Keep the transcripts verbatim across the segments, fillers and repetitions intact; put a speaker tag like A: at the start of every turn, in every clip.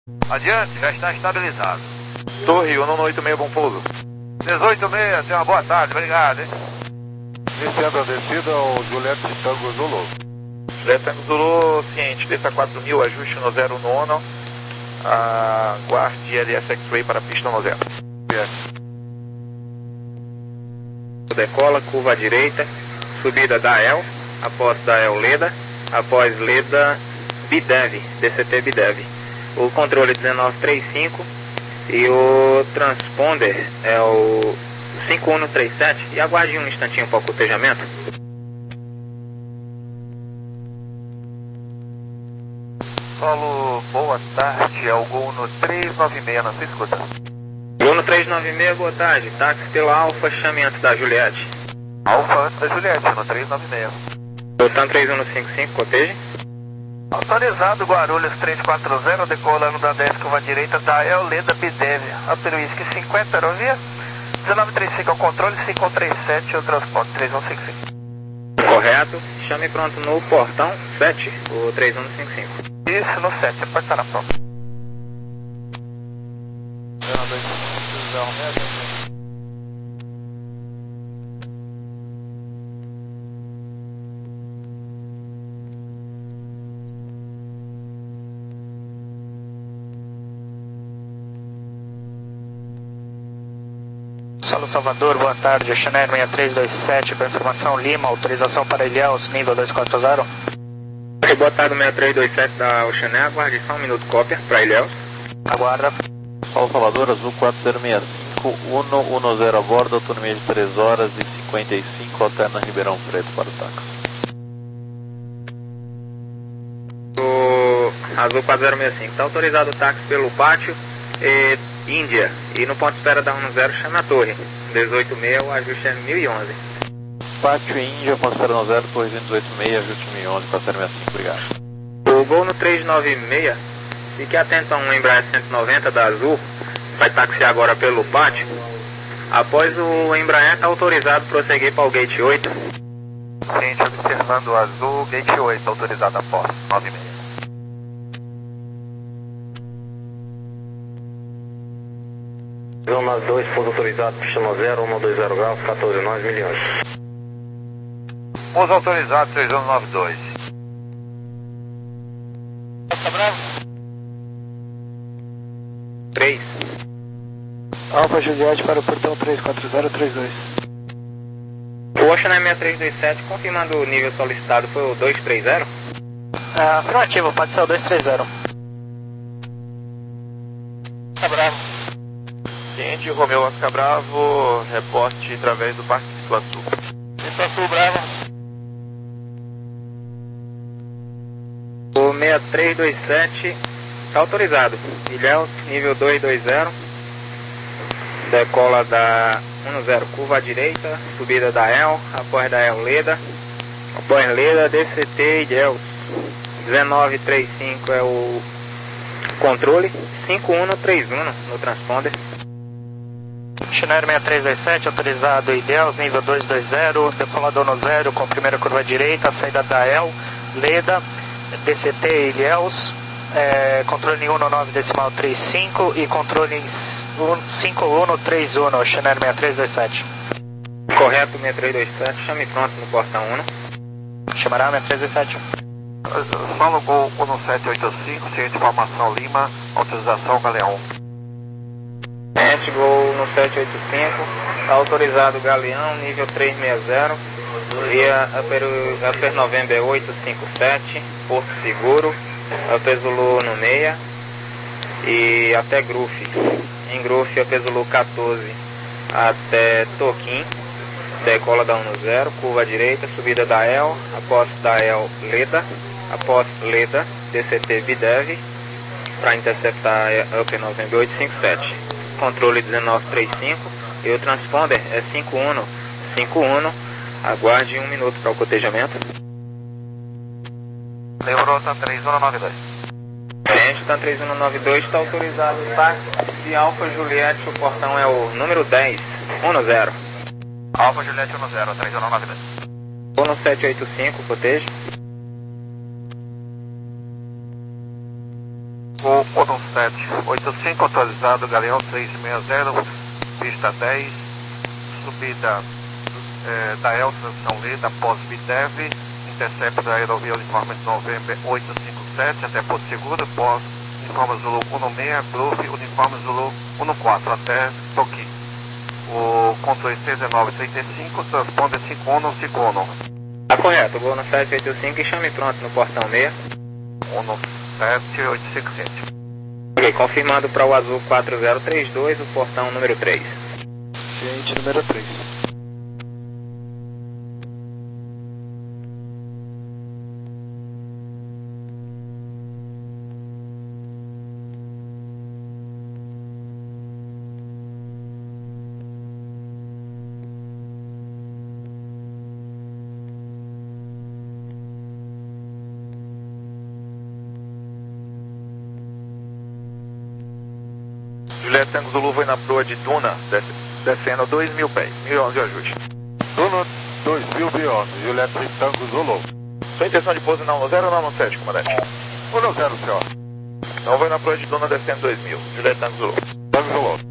A: Adiante, já está estabilizado.
B: Torre um nove oito seis, bom pouso.
A: dezoito seis, tenha uma boa tarde, obrigado, hein?
C: Iniciando a descida ao Juliette Tango Zulu.
B: Juliette Tango Zulu, ciente, desça quatro mil, ajuste no zero nono. Aguarde L S X-Ray para a pista no zero.
C: Yes.
D: Decola, curva à direita, subida da E L, após da E L Leda, após Leda Bidev, D C T Bidev. O controle dezenove trinta e cinco e o transponder é o cinco um três sete. E aguarde um instantinho para o cotejamento.
A: Solo, boa tarde, é o Gol no três nove seis, não se escuta.
D: Gol no três nove seis, boa tarde, táxi pela Alfa, chame antes da Juliette.
A: Alfa antes da Juliette, no três nove seis.
D: Voltando três um cinco cinco, coteje.
A: Autorizado Guarulhos três quatro zero, decolando da dez, curva direita da E L Leda Bidev, Alter Whisky cinquenta, aerovia, dezenove trinta e cinco ao controle, cinco um três sete, o transporte três um cinco cinco.
D: Correto, chame pronto no portão sete, o três um cinco cinco.
A: Isso, no sete, pode estar na prova.
E: Salo Salvador, boa tarde, Oceanair seis três dois sete, para informação Lima, autorização para Ilhéus, nível dois quatro zero.
D: Boa tarde, seis três dois sete da Oceanair, aguarde só um minuto, cópia, para Ilhéus.
E: Aguarda.
F: Salo Salvador, Azul quatro zero seis cinco, um um zero a bordo, autonomia de três horas e cinquenta e cinco, alterna Ribeirão Preto para o táxi.
D: O Azul quatro zero seis cinco, está autorizado o táxi pelo pátio e Índia, e no ponto de espera da um zero, chame a torre, dezoito seis, o ajuste é mil e onze.
F: Pátio Índia, ponto de espera no zero, torre dezoito seis, ajuste mil e onze, para sessenta e cinco, obrigado.
D: O Gol no três nove seis, fique atento a um Embraer cento e noventa da Azul, vai taxiar agora pelo pátio. Após o Embraer, está autorizado prosseguir para o Gate oito.
A: Gente, observando o Azul, Gate oito, autorizado a posse, nove seis.
G: um nove dois, pouso autorizado, pista no zero, um dois zero graus, quatorze nove, milhões.
A: Pouso autorizado, três um nove dois.
E: Tá bravo?
D: três.
E: Alfa Juliette para o portão três quatro zero três dois.
D: O Oceanair seis três dois sete, confirmando o nível solicitado, foi o dois três zero?
E: Ah, afirmativo, pode ser o dois três zero. Tá bravo.
B: Ciente, Romeu Oscar Bravo, reporte através do Parque do Iguaçu.
E: Iguaçu, bravo.
D: O seis três dois sete está autorizado. Ilhéus, nível dois dois zero. Decola da um zero, curva à direita, subida da E L, após da E L Leda, após Leda, D C T, Ilhéus. dezenove trinta e cinco é o controle, cinco um três um no transponder.
E: Oceanair seis três dois sete, autorizado Ilhéus, nível dois dois zero, decolador no zero, com primeira curva direita, saída da E L, Leda, D C T Ilhéus, é, controle em um nove decimal trinta e cinco e controle em cinco um três um, Oceanair seis três dois sete.
D: Correto, seis três dois sete, chame pronto no portão um.
E: Chamará seis três dois sete.
A: Solo Gol um sete oito cinco, ciente informação Lima, autorização Galeão.
D: Ciente, Gol no sete oito cinco, autorizado Galeão, nível três seis zero, via Upper, Upper November oito cinco sete, Porto Seguro, Upper Zulu no seis e até Grufe. Em Grufe, Upper Zulu quatorze até Toquim, decola da um zero, curva direita, subida da E L, após da E L Leda, após Leda, D C T Bidev, para interceptar Upper November oito cinco sete. Controle dezenove trinta e cinco e o transponder é cinco um cinco um, aguarde um minuto para o cotejamento.
A: Lembrou, tá três um nove dois.
D: Gente, tá três um nove dois, está autorizado o táxi de Alfa Juliette, o portão é o número dez, um zero.
A: Alfa Juliette um zero, três um nove dois.
D: Vou no sete oito cinco, cotejo.
C: O um sete oito cinco autorizado, Galeão três seis zero, pista dez, subida é, da Elsa São Leda, pós-Bidev, intercepto da aerovia uniforme de novembro oito cinco sete, até Porto Seguro, pós uniforme Zulu um seis, Groove, uniforme Zulu um quatro, até Toki. O controle C dezenove trinta e cinco, transponder cinco um, cinco um.
D: Tá correto, vou no sete oito cinco e chame pronto no portão seis.
C: um sete oito cinco sete.
D: Ok, confirmado para o azul quatro zero três dois, o portão número três.
F: Ciente número três.
B: Juliette Tango Zulu vai na proa de Duna, des descendo dois mil pés, mil e onze ajude.
C: Duna dois mil e onze, Juliette Tango Zulu.
B: Sua intenção de pouso na um zero ou na um sete, comandante?
C: um zero, senhor.
B: Então vai na proa de Duna descendo dois mil, Juliette Tango Zulu.
C: Tango Zulu.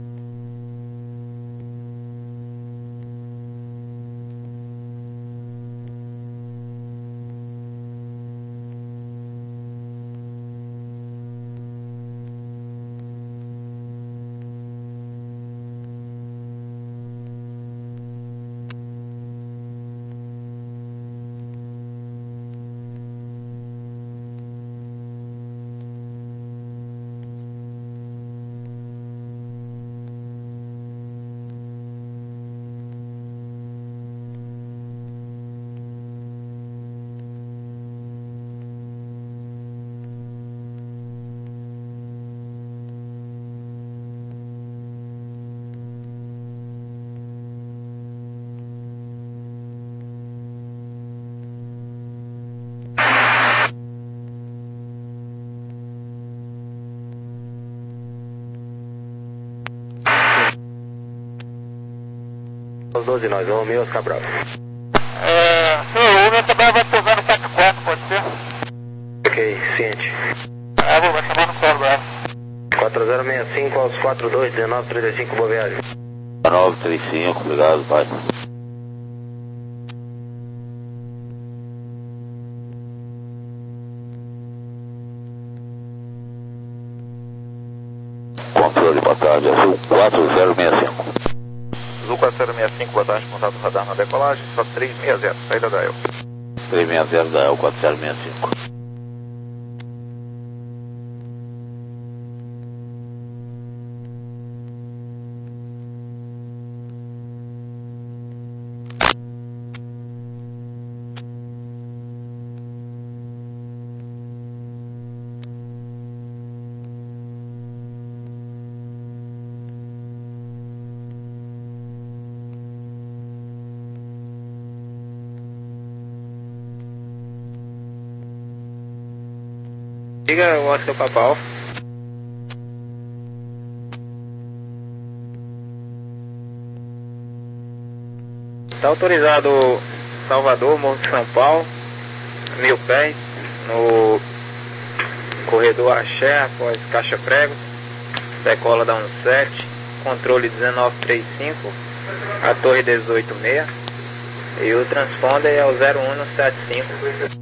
G: Os doze nós, Romeu Oscar Bravo.
E: É, senhor, o Romeu Oscar Bravo vai pousar no sete quatro, pode ser?
G: Ok, ciente.
E: É, vou chamar no Oscar Bravo.
G: quatro zero seis cinco aos quatro dois, dezenove trinta e cinco, boa viagem.
F: dezenove trinta e cinco, obrigado, pai. Controle, boa tarde, azul quatro zero seis cinco.
B: Azul quatro zero seis cinco, boa tarde, contato radar na decolagem, só três seis zero, saída da E L.
F: três seis zero da E L quatro zero seis cinco.
D: Diga o Oscar Papa Alfa. Está autorizado Salvador, Morro de São Paulo, mil pés, no corredor Axé, após Caixa Prego, decola da um sete, controle dezenove trinta e cinco, a torre dezoito seis, e o transponder é o zero um sete cinco.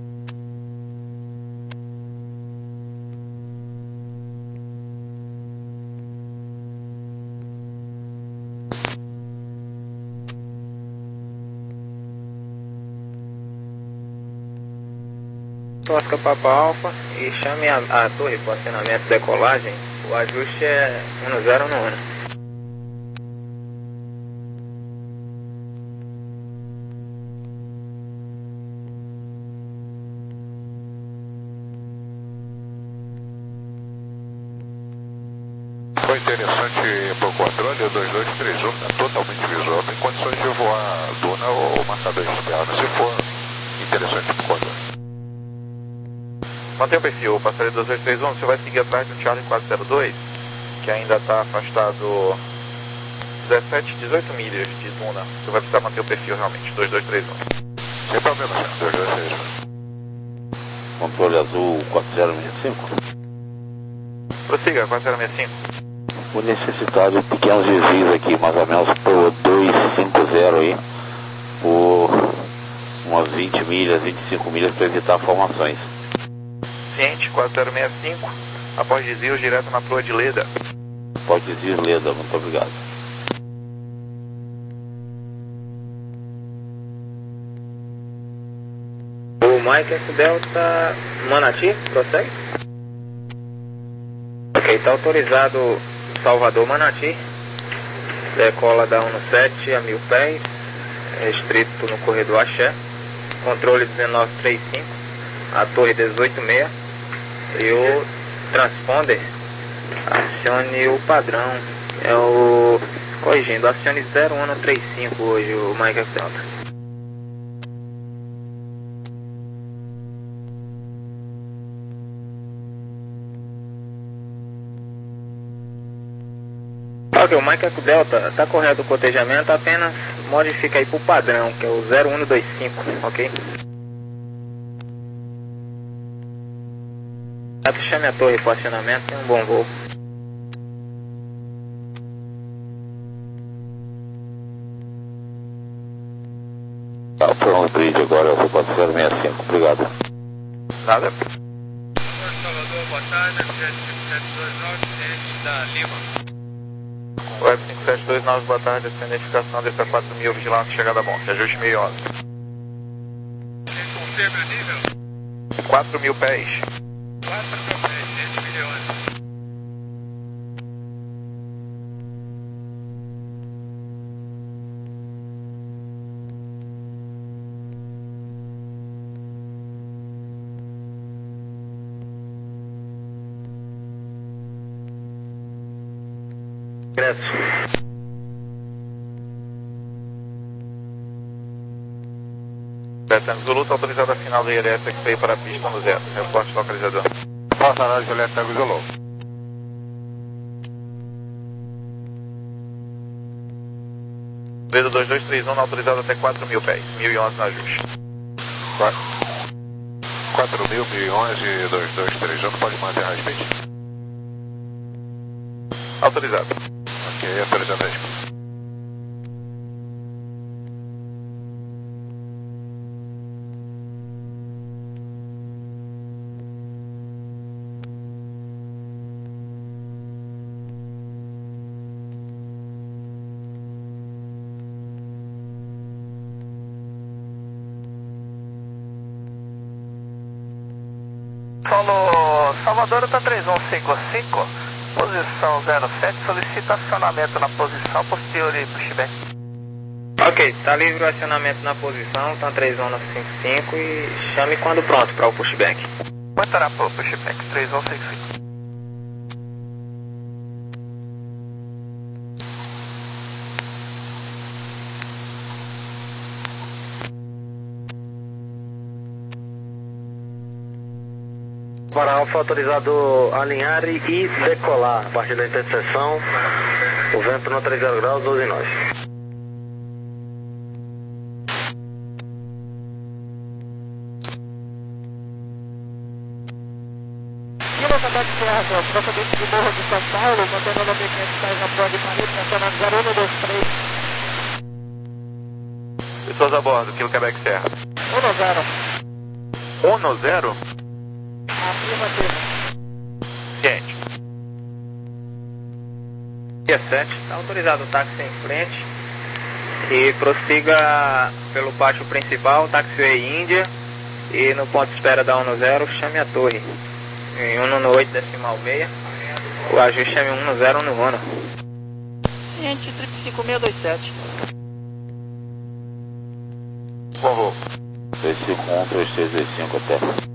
D: Oscar Papa Alfa e chame a, a torre para acionamento de decolagem. O ajuste é um zero no um.
C: Foi interessante para o controle, o dois dois três um, tá totalmente visual, tem condições de voar Duna ou marcador externo, se for interessante para o controle.
B: Mantenha o perfil, o passageiro dois dois três um, você vai seguir atrás do Charlie quatro zero dois, que ainda está afastado dezessete, dezoito milhas de Duna. Você vai precisar manter o perfil realmente, dois dois três um.
C: Sem problema, senhor, dois dois três um.
F: Controle azul quatro zero seis cinco.
B: Prossiga, quatro zero seis cinco.
F: Vou necessitar de pequenos desvios aqui, mais ou menos por duzentos e cinquenta aí, por umas vinte milhas, vinte e cinco milhas para evitar formações.
B: Ciente, quatro zero seis cinco, após desvios direto na proa de Leda.
F: Após desvios, Leda, muito obrigado.
D: O Mike Eco Delta Manati, prossegue? Ok, está autorizado Salvador Manati, decola da sete a mil pés, restrito no corredor Axé, controle dezenove trinta e cinco, a torre dezoito seis e o transponder acione o padrão, é o, corrigindo, acione zero um três cinco hoje o Mike Eco Delta. Ok, o Mike Eco Delta, está correto o cotejamento, apenas modifica aí para o padrão, que é o zero um dois cinco, ok? Chame a torre para acionamento, tem um bom voo.
F: Tá, foi um bridge agora, eu vou para zero seis cinco, obrigado.
B: Nada.
H: Salvador, boa tarde, sete cinco sete dois nove, ciente da Lima.
B: Web cinco sete dois nove, boa tarde, essa identificação dessa quatro mil, vigilância chegada a monte, ajuste mil e onze.
H: Quem confirma o nível?
B: quatro mil pés.
H: quatro mil pés, ciente mil e onze.
B: Betano Zulu, está autorizado a final da I L S que veio para a pista no zero. Reporte localizador.
C: Passa a Juliette Tango Zulu.
B: Leda dois dois três um, autorizado até quatro mil pés. mil e onze no ajuste.
C: quatro mil, mil e onze, dois dois três um, pode manter a speed?
B: Autorizado.
C: Ok, autorizado a speed.
A: Solo Salvador está três um cinco cinco, posição zero sete, solicita acionamento na posição posterior e pushback.
D: Ok, está livre o acionamento na posição, está três um cinco cinco e chame quando pronto para o pushback.
A: Quanto será para o pushback? três um cinco cinco.
G: Para Alfa, autorizado alinhar e decolar a partir da interseção, o vento no três zero graus, doze nós.
E: Kilo Quebec Serra, procedente de Morro de São Paulo, mantendo o quinhentos pés na proa de Paris, mencionando zero um dois três.
B: Pessoas a bordo, Kilo Quebec Serra.
E: um zero.
B: um no zero?
E: Afirmativo.
B: Ciente.
D: Dia sete, está autorizado o táxi em frente e prossiga pelo pátio principal, taxiway Índia, e no ponto de espera da um zero, chame a torre. Em um no oito decimal seis, o ajuste chame um zero no Uno.
E: Ciente cinco cinco seis dois sete.
B: Bom voo.
F: três cinco um, três três dois cinco até.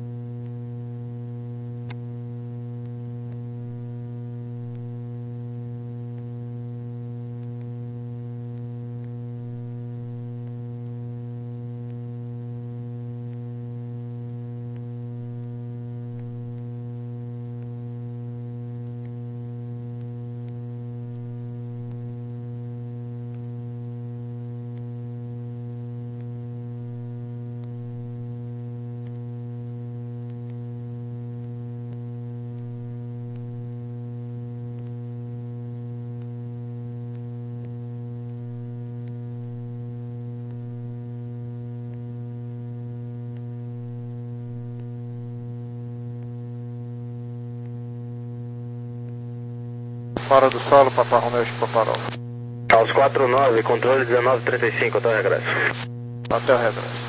I: Fora do solo, Papa Romeo Paparol.
G: Aos quatro nove, controle dezenove trinta e cinco, até o regresso.
I: Até o regresso.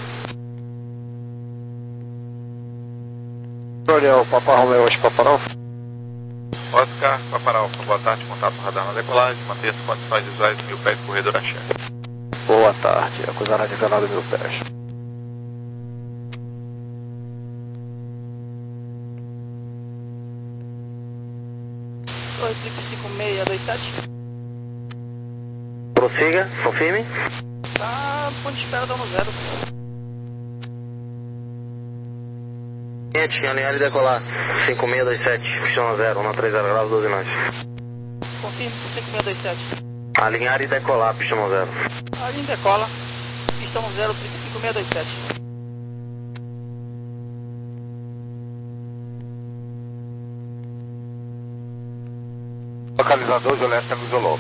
I: Controle é o Papa Romeo Paparol.
B: Oscar, Paparol, boa tarde, contato radar na decolagem, manter as condições visuais mil pés, corredor axé.
I: Boa tarde, acusará de canal mil pés.
A: dois cinco seis dois sete.
G: Prossiga, confirme.
A: Tá, ponto de espera dando zero.
G: Cliente, alinhar e decolar. cinco seis dois sete, pistão zero, um três zero graus, doze nós.
A: Confirme por cinco seis dois sete.
G: Alinhar e decolar, pistão zero.
A: Alinha e decola. Pistão zero, cinco seis dois sete.
I: Localizador Juliette Tango Zulu.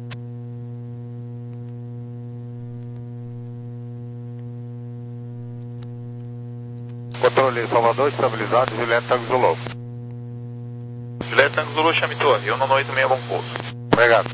I: Controle Salvador, estabilizado, Juliette Tango Zulu.
B: Juliette Tango Zulu, chame torre, um nove oito seis, bom pouso.
I: Obrigado.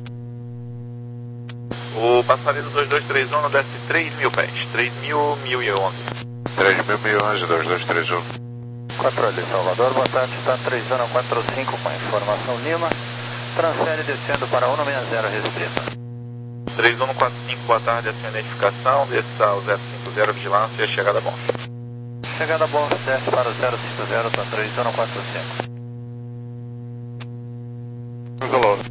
B: O passageiro dois dois três um desce três mil pés, três mil, mil e onze.
I: três mil, mil e onze, dois dois três um. Controle Salvador, boa tarde, está três zero quatro cinco com a informação Lima. Transfere descendo para um seis zero restrita.
B: três um quatro cinco, boa tarde, a sua identificação, desça ao zero cinco zero, vigilância, chegada bom.
I: Chegada bom, desce para o zero cinco zero, está três um quatro cinco. Zulu.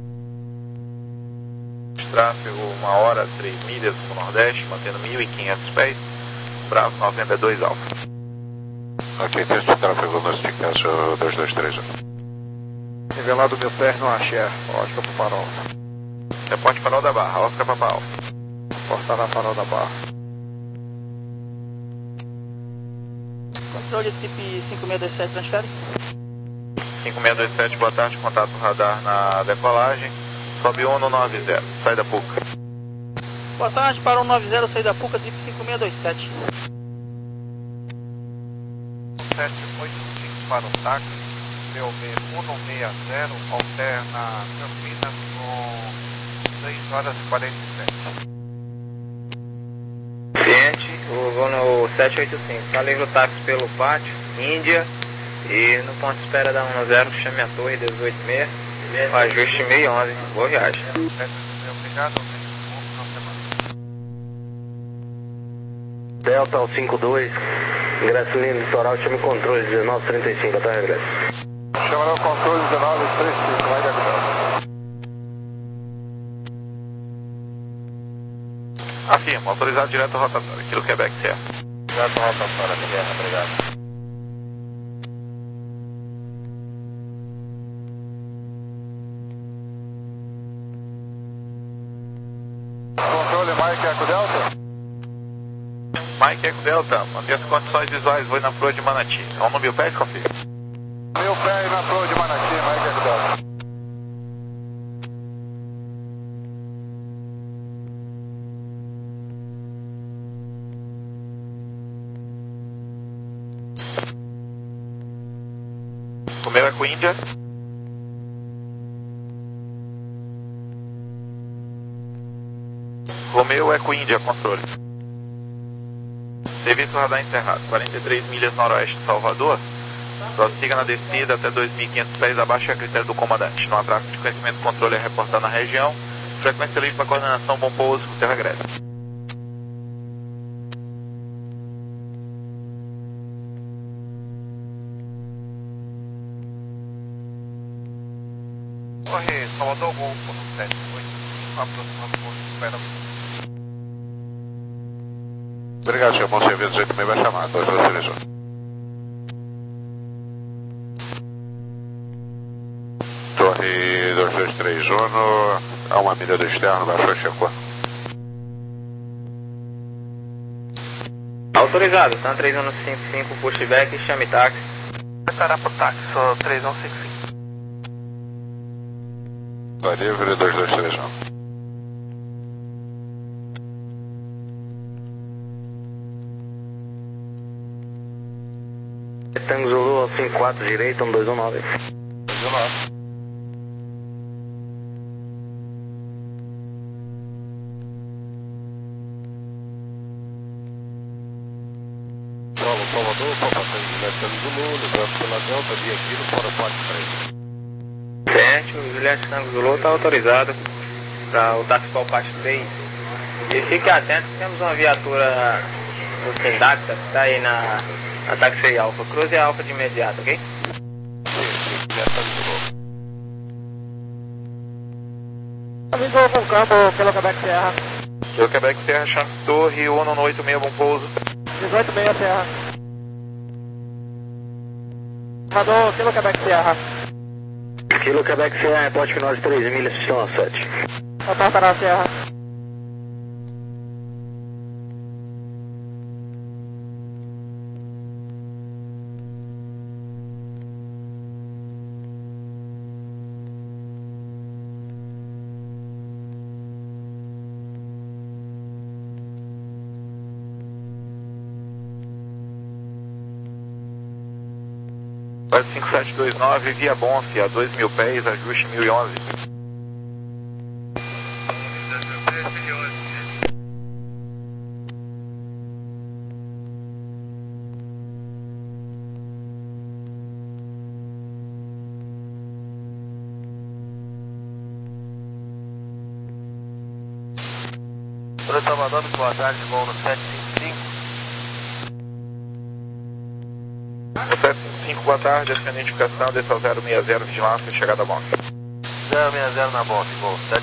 B: Tráfego, uma hora, três milhas para o nordeste, mantendo mil e quinhentos pés, Bravo noventa e dois Alfa.
I: Ok, texto de tráfego, notificação dois dois três um. Nivelado mil pés no axé, Oscar para farol.
B: Reporte farol da Barra, Oscar para Alfa.
I: Portará farol da Barra.
A: Controle Trip cinco seis dois sete, transfere.
B: cinco seis dois sete, boa tarde, contato radar na decolagem. Sobe um no nove zero, sai da Puca.
A: Boa tarde, para um nove zero, sai da Puca, Trip cinco seis dois sete.
C: sete oito cinco para o táxi, P O B um seis zero, alterna Campinas com seis horas e quarenta e sete.
D: Cliente, o voo sete oito cinco, está livre o táxi pelo pátio, Índia, e no ponto de espera da um zero, chame a torre dezoito seis, ajuste mil e onze, boa viagem.
C: Obrigado,
G: Delta ao cinco dois, ingresso linha litoral, chame controle dezenove trinta e cinco, até o regresso.
I: Chamará o controle dezenove trinta e cinco, vai da
B: Afirma, autorizado direto rotatório, Kilo Quebec, certo.
I: Direto rotatório, Guilherme, obrigado. Controle Mike Eco Delta?
B: Mike Eco Delta, manter as condições visuais, vou na proa de Manati. É um mil pés, confia?
I: Mil pés na proa de Manati, Mike Eco Delta.
B: Romeu Eco Índia. Romeu Eco Índia, controle. Serviço radar encerrado, quarenta e três milhas noroeste de Salvador. Prossiga na descida até dois mil e quinhentos pés, abaixo a critério do comandante. No atraso de conhecimento e controle é reportado na região. Frequência livre para coordenação, bom pouso, terra agreste.
C: Corre, Salvador, Gol, ponto sete oito, aproximando o ponto de espera.
I: Obrigado, senhor. Bom serviço, dezoito seis vai chamar, dois dois três um. Torre dois dois três um, a uma milha do externo, baixou, checou.
D: Autorizado, São três um cinco cinco, pushback, chame táxi.
A: Estará pro táxi, sou três um cinco cinco.
I: Tá livre, dois dois três um.
G: Tango Zulu ao cinco quatro, direita, um dois um nove.
I: dois um nove. Salvador, para passagem Juliette Tango Zulu, levando pela Delta, via Kilo para o Parque três.
D: Certo, o Juliette Tango Zulu está autorizado para o táxi para o Parque três. E fique atento, temos uma viatura do Sindaxa que está aí na, na Taxi Alfa. Cruze a Alfa de imediato, ok?
E: Avisou com o campo pelo Quebec Serra.
B: Pelo Quebec Serra, chance Torre, Uno no oito seis, bom pouso.
E: dezoito seis Serra. Rador pelo Quebec Serra.
G: Kilo Quebec Serra, reporte final de três milhas, sistema sete.
E: Rador para a Serra.
B: cinco sete dois nove, via Bonfe, a dois mil pés, ajuste mil e onze.
H: dois mil pés, mil e onze.
C: Oi, Salvador, boa tarde, voo no sete cinco cinco.
B: O sete cinco cinco, boa tarde, essa é a identificação, desça ao zero seis zero, vigilância, chegada a Bonfe.
C: zero seis zero na Bonfe, voo sete.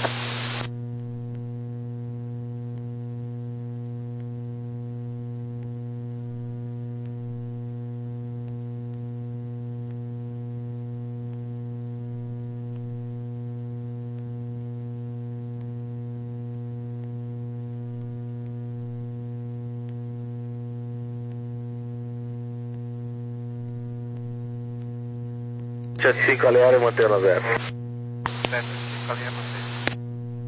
G: sete cinco Aleário, mantendo zero.
C: sete cinco, alinha você.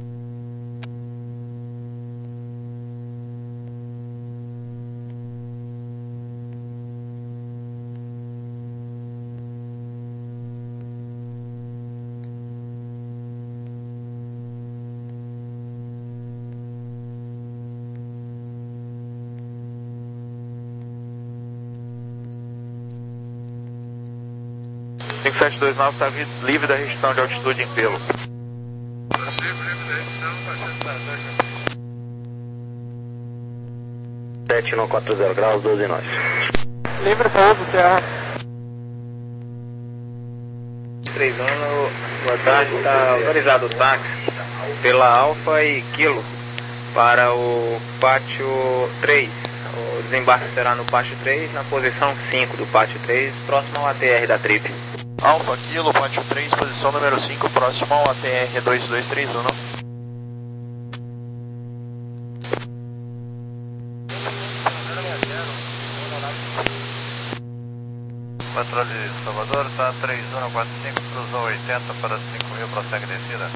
B: cinco sete dois nove está livre da restrição de altitude em pelo.
H: Possível, livre da restrição, passando para dois.
G: sete não quatro zero graus, doze nós.
E: Livre pouso, Serra.
D: três anos, boa tarde, está autorizado o táxi pela Alfa e Kilo para o pátio três. O desembarque será no pátio três, na posição cinco do pátio três, próximo ao A T R da Trip.
J: Alfa Kilo, pátio três, posição número cinco, próximo ao A T R dois dois três um.
C: Controle Salvador, tá três um quatro cinco, cruzou oitenta para cinco mil, prossegue descida.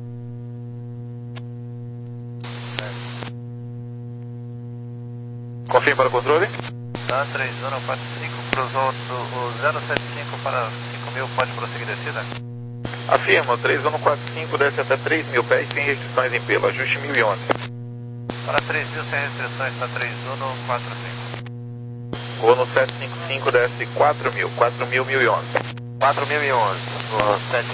B: Confirme para o controle.
C: Tá três um quatro cinco, cruzou o zero sete cinco para cinco mil, pode prosseguir descida?
B: Afirma, três um quatro cinco desce até três mil pés sem restrições em pelo, ajuste mil e onze.
C: Para três mil sem restrições, tá três um quatro cinco.
B: Ou no sete cinco cinco desce quatro mil, quatro mil, mil e onze.
C: quatro mil e onze, no sete.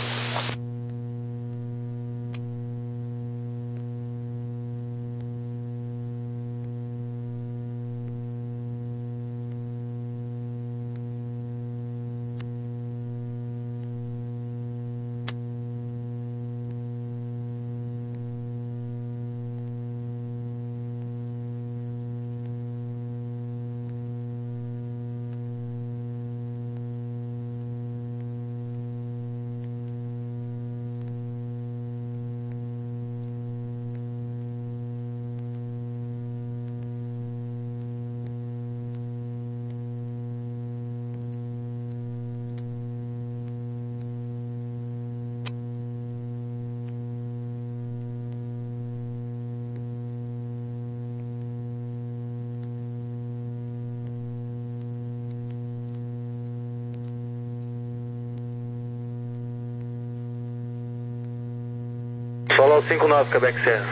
G: Solo cinco nove, Quebec Serra.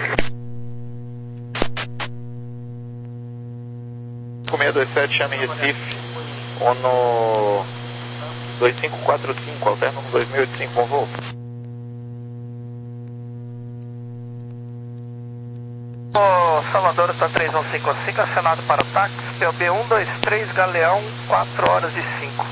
B: cinco seis dois sete, chame Recife, Ono dois cinco quatro cinco, alterno no dois mil e oitenta e cinco, bom voo.
A: O Salvador está três um cinco cinco, acionado para o táxi, P O B um dois três, Galeão, quatro horas e cinco.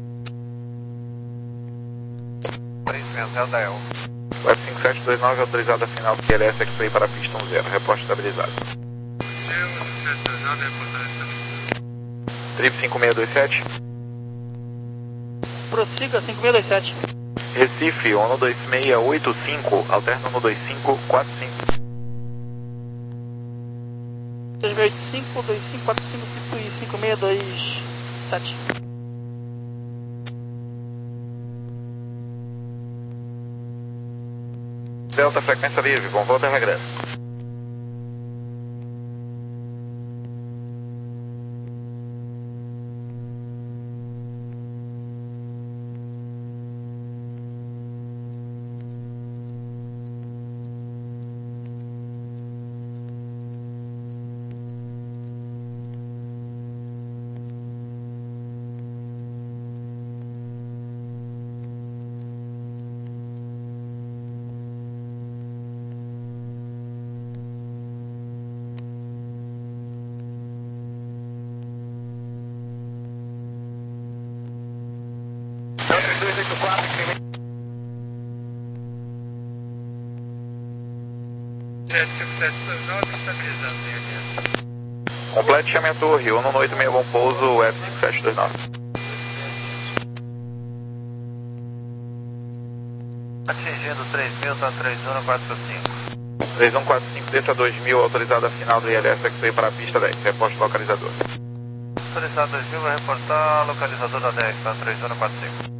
C: três seis zero da E L.
B: O F cinco sete dois nove autorizado a final do I L S X-Ray para a pista um zero, reposto estabilizado. Trip cinco seis dois sete.
E: Prossiga, cinco seis dois sete.
B: Recife, Ono dois seis oito cinco, alterno no dois cinco quatro cinco.
E: dois seis oito cinco, dois cinco quatro cinco, tipo cinco seis dois sete.
B: Delta, frequência livre, bom volta e regresso.
H: sete cinco sete dois nove, estabilizado em I L S.
B: Complete, chame a torre, Ono no oito seis, bom pouso, F cinco sete dois nove.
C: Atingindo três mil, está três um quatro cinco.
B: três um quatro cinco, desça dois mil, autorizado a final do I L S X-Ray para a pista dez, reposto localizador.
C: Autorizado dois mil, vai reportar localizador da dez, está três um quatro cinco.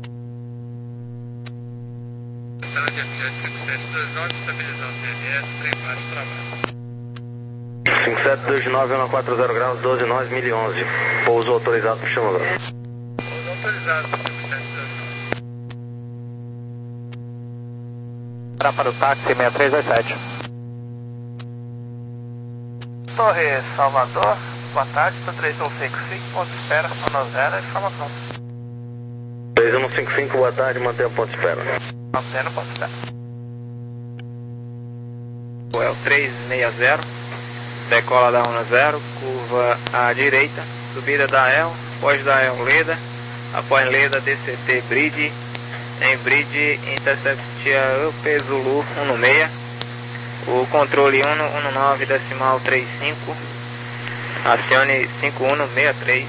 H: Central de F J cinco sete dois nove, estabilizado em I L S, trem baixo, trabalho.
G: cinco sete dois nove, um quatro zero graus, doze nove, mil e onze. Pouso autorizado para o chão grosso.
H: Pouso autorizado para cinco sete dois nove.
E: Para para o táxi seis três dois sete.
A: Torre Salvador, boa tarde, está três um cinco cinco, ponto de espera, Ono zero, informação.
G: três um cinco cinco, boa tarde, mantenha o ponto de espera.
A: Mantendo ponto de espera.
D: O E L três seis zero, decola da Ono zero, curva à direita, subida da E L, após da E L Leda, após Leda D C T Bridge, em Bridge Intercept Up Zulu um seis, o controle um nove decimal trinta e cinco, acione cinco um seis três.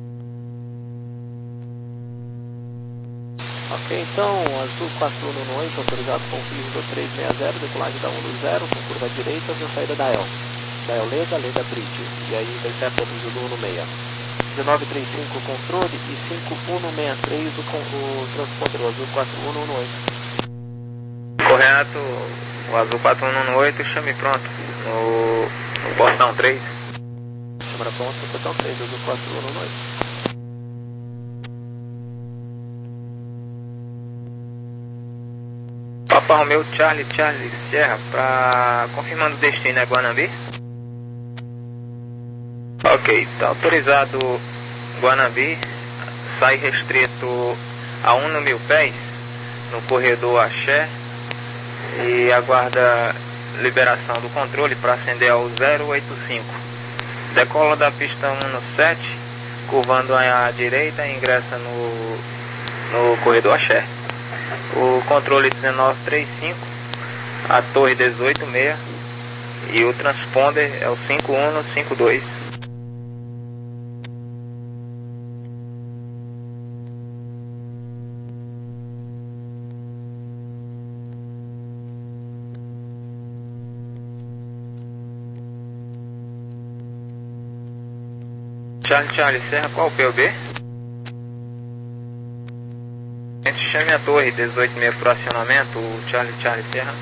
E: Ok, então, azul quatro um oito, autorizado com piso do três seis zero, decolagem da um zero, com curva direita, com saída da E L. Da E L Leda, Leda Bridge, e aí intercepta do Zulu um seis. dezenove trinta e cinco controle e cinco um seis três o, o transponder, o azul quatro um um oito.
D: Correto, o azul quatro um um oito, chame pronto, no, no portão três.
E: Câmara pronta, portão três, azul quatro um um oito.
D: Papa Romeu Charlie Charlie Sierra, para confirmando o destino é Guanambi. Ok, está autorizado Guanambi, sai restrito a um mil pés no corredor Axé e aguarda liberação do controle para acender ao zero oito cinco. Decola da pista um sete, curvando à direita e ingressa no, no corredor Axé. O controle dezenove trinta e cinco, a torre dezoito seis e o transponder é o cinco um cinco dois. Charlie Charlie Serra, qual o P O B? Chame a torre dezoito seis para acionamento, o Charlie Charlie Serra.